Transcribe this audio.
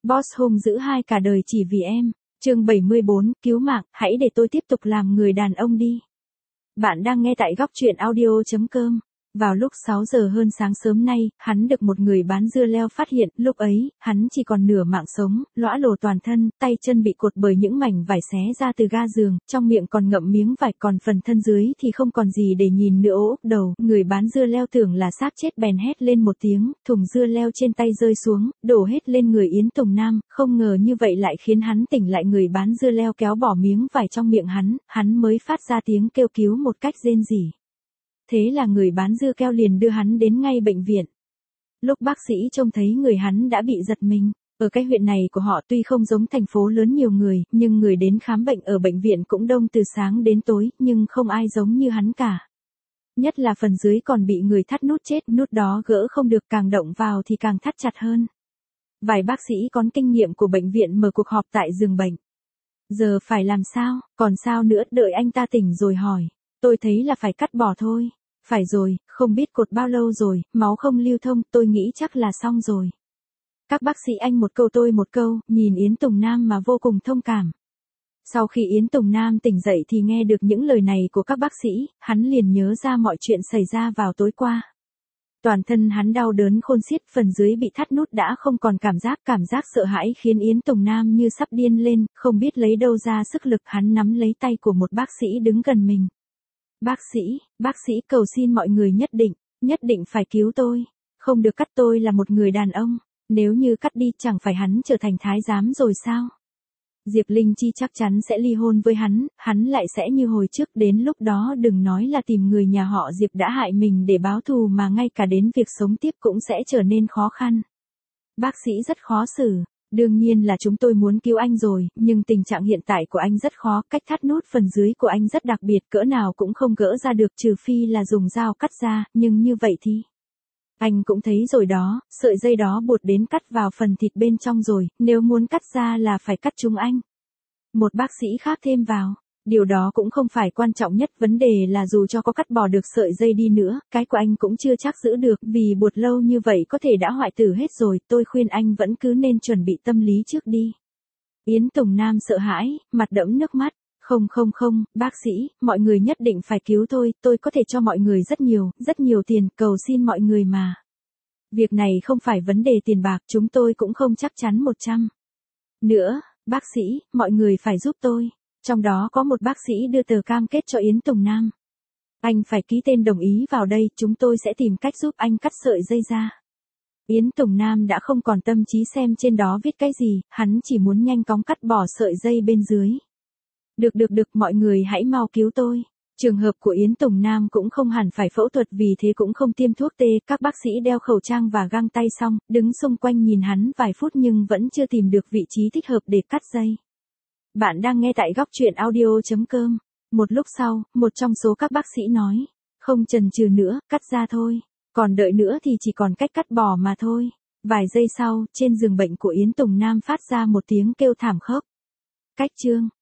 Boss hung dữ hai cả đời chỉ vì em. Chương 74, cứu mạng, hãy để tôi tiếp tục làm người đàn ông đi. Bạn đang nghe tại góc truyện audio.com. Vào lúc 6 giờ hơn sáng sớm nay, hắn được một người bán dưa leo phát hiện, lúc ấy, hắn chỉ còn nửa mạng sống, lõa lồ toàn thân, tay chân bị cột bởi những mảnh vải xé ra từ ga giường, trong miệng còn ngậm miếng vải, còn phần thân dưới thì không còn gì để nhìn nữa. Úp đầu, người bán dưa leo tưởng là xác chết bèn hét lên một tiếng, thùng dưa leo trên tay rơi xuống, đổ hết lên người Yến Tùng Nam, không ngờ như vậy lại khiến hắn tỉnh lại. Người bán dưa leo kéo bỏ miếng vải trong miệng hắn mới phát ra tiếng kêu cứu một cách rên rỉ. Thế là người bán dưa keo liền đưa hắn đến ngay bệnh viện. Lúc bác sĩ trông thấy người hắn đã bị giật mình. Ở cái huyện này của họ tuy không giống thành phố lớn nhiều người, nhưng người đến khám bệnh ở bệnh viện cũng đông từ sáng đến tối, nhưng không ai giống như hắn cả. Nhất là phần dưới còn bị người thắt nút chết, nút đó gỡ không được, càng động vào thì càng thắt chặt hơn. Vài bác sĩ có kinh nghiệm của bệnh viện mở cuộc họp tại giường bệnh. Giờ phải làm sao, còn sao nữa, đợi anh ta tỉnh rồi hỏi. Tôi thấy là phải cắt bỏ thôi. Phải rồi, không biết cột bao lâu rồi, máu không lưu thông, tôi nghĩ chắc là xong rồi. Các bác sĩ anh một câu tôi một câu, nhìn Yến Tùng Nam mà vô cùng thông cảm. Sau khi Yến Tùng Nam tỉnh dậy thì nghe được những lời này của các bác sĩ, hắn liền nhớ ra mọi chuyện xảy ra vào tối qua. Toàn thân hắn đau đớn khôn xiết, phần dưới bị thắt nút đã không còn cảm giác sợ hãi khiến Yến Tùng Nam như sắp điên lên, không biết lấy đâu ra sức lực. Hắn nắm lấy tay của một bác sĩ đứng gần mình. Bác sĩ cầu xin mọi người nhất định phải cứu tôi, không được cắt, tôi là một người đàn ông, nếu như cắt đi chẳng phải hắn trở thành thái giám rồi sao? Diệp Linh Chi chắc chắn sẽ ly hôn với hắn lại sẽ như hồi trước, đến lúc đó đừng nói là tìm người nhà họ Diệp đã hại mình để báo thù, mà ngay cả đến việc sống tiếp cũng sẽ trở nên khó khăn. Bác sĩ rất khó xử. Đương nhiên là chúng tôi muốn cứu anh rồi, nhưng tình trạng hiện tại của anh rất khó, cách thắt nút phần dưới của anh rất đặc biệt, cỡ nào cũng không gỡ ra được trừ phi là dùng dao cắt ra, nhưng như vậy thì... Anh cũng thấy rồi đó, sợi dây đó buộc đến cắt vào phần thịt bên trong rồi, nếu muốn cắt ra là phải cắt chúng anh. Một bác sĩ khác thêm vào. Điều đó cũng không phải quan trọng nhất, vấn đề là dù cho có cắt bỏ được sợi dây đi nữa, cái của anh cũng chưa chắc giữ được, vì buộc lâu như vậy có thể đã hoại tử hết rồi, tôi khuyên anh vẫn cứ nên chuẩn bị tâm lý trước đi. Yến Tùng Nam sợ hãi, mặt đẫm nước mắt, không, bác sĩ, mọi người nhất định phải cứu tôi có thể cho mọi người rất nhiều tiền, cầu xin mọi người mà. Việc này không phải vấn đề tiền bạc, chúng tôi cũng không chắc chắn 100. Nữa, bác sĩ, mọi người phải giúp tôi. Trong đó có một bác sĩ đưa tờ cam kết cho Yến Tùng Nam. Anh phải ký tên đồng ý vào đây, chúng tôi sẽ tìm cách giúp anh cắt sợi dây ra. Yến Tùng Nam đã không còn tâm trí xem trên đó viết cái gì, hắn chỉ muốn nhanh chóng cắt bỏ sợi dây bên dưới. Được, mọi người hãy mau cứu tôi. Trường hợp của Yến Tùng Nam cũng không hẳn phải phẫu thuật, vì thế cũng không tiêm thuốc tê, các bác sĩ đeo khẩu trang và găng tay xong, đứng xung quanh nhìn hắn vài phút nhưng vẫn chưa tìm được vị trí thích hợp để cắt dây. Bạn đang nghe tại góc truyện audio.com. Một lúc sau, một trong số các bác sĩ nói, không chần chừ nữa, cắt ra thôi. Còn đợi nữa thì chỉ còn cách cắt bỏ mà thôi. Vài giây sau, trên giường bệnh của Yến Tùng Nam phát ra một tiếng kêu thảm khốc. Cách chương.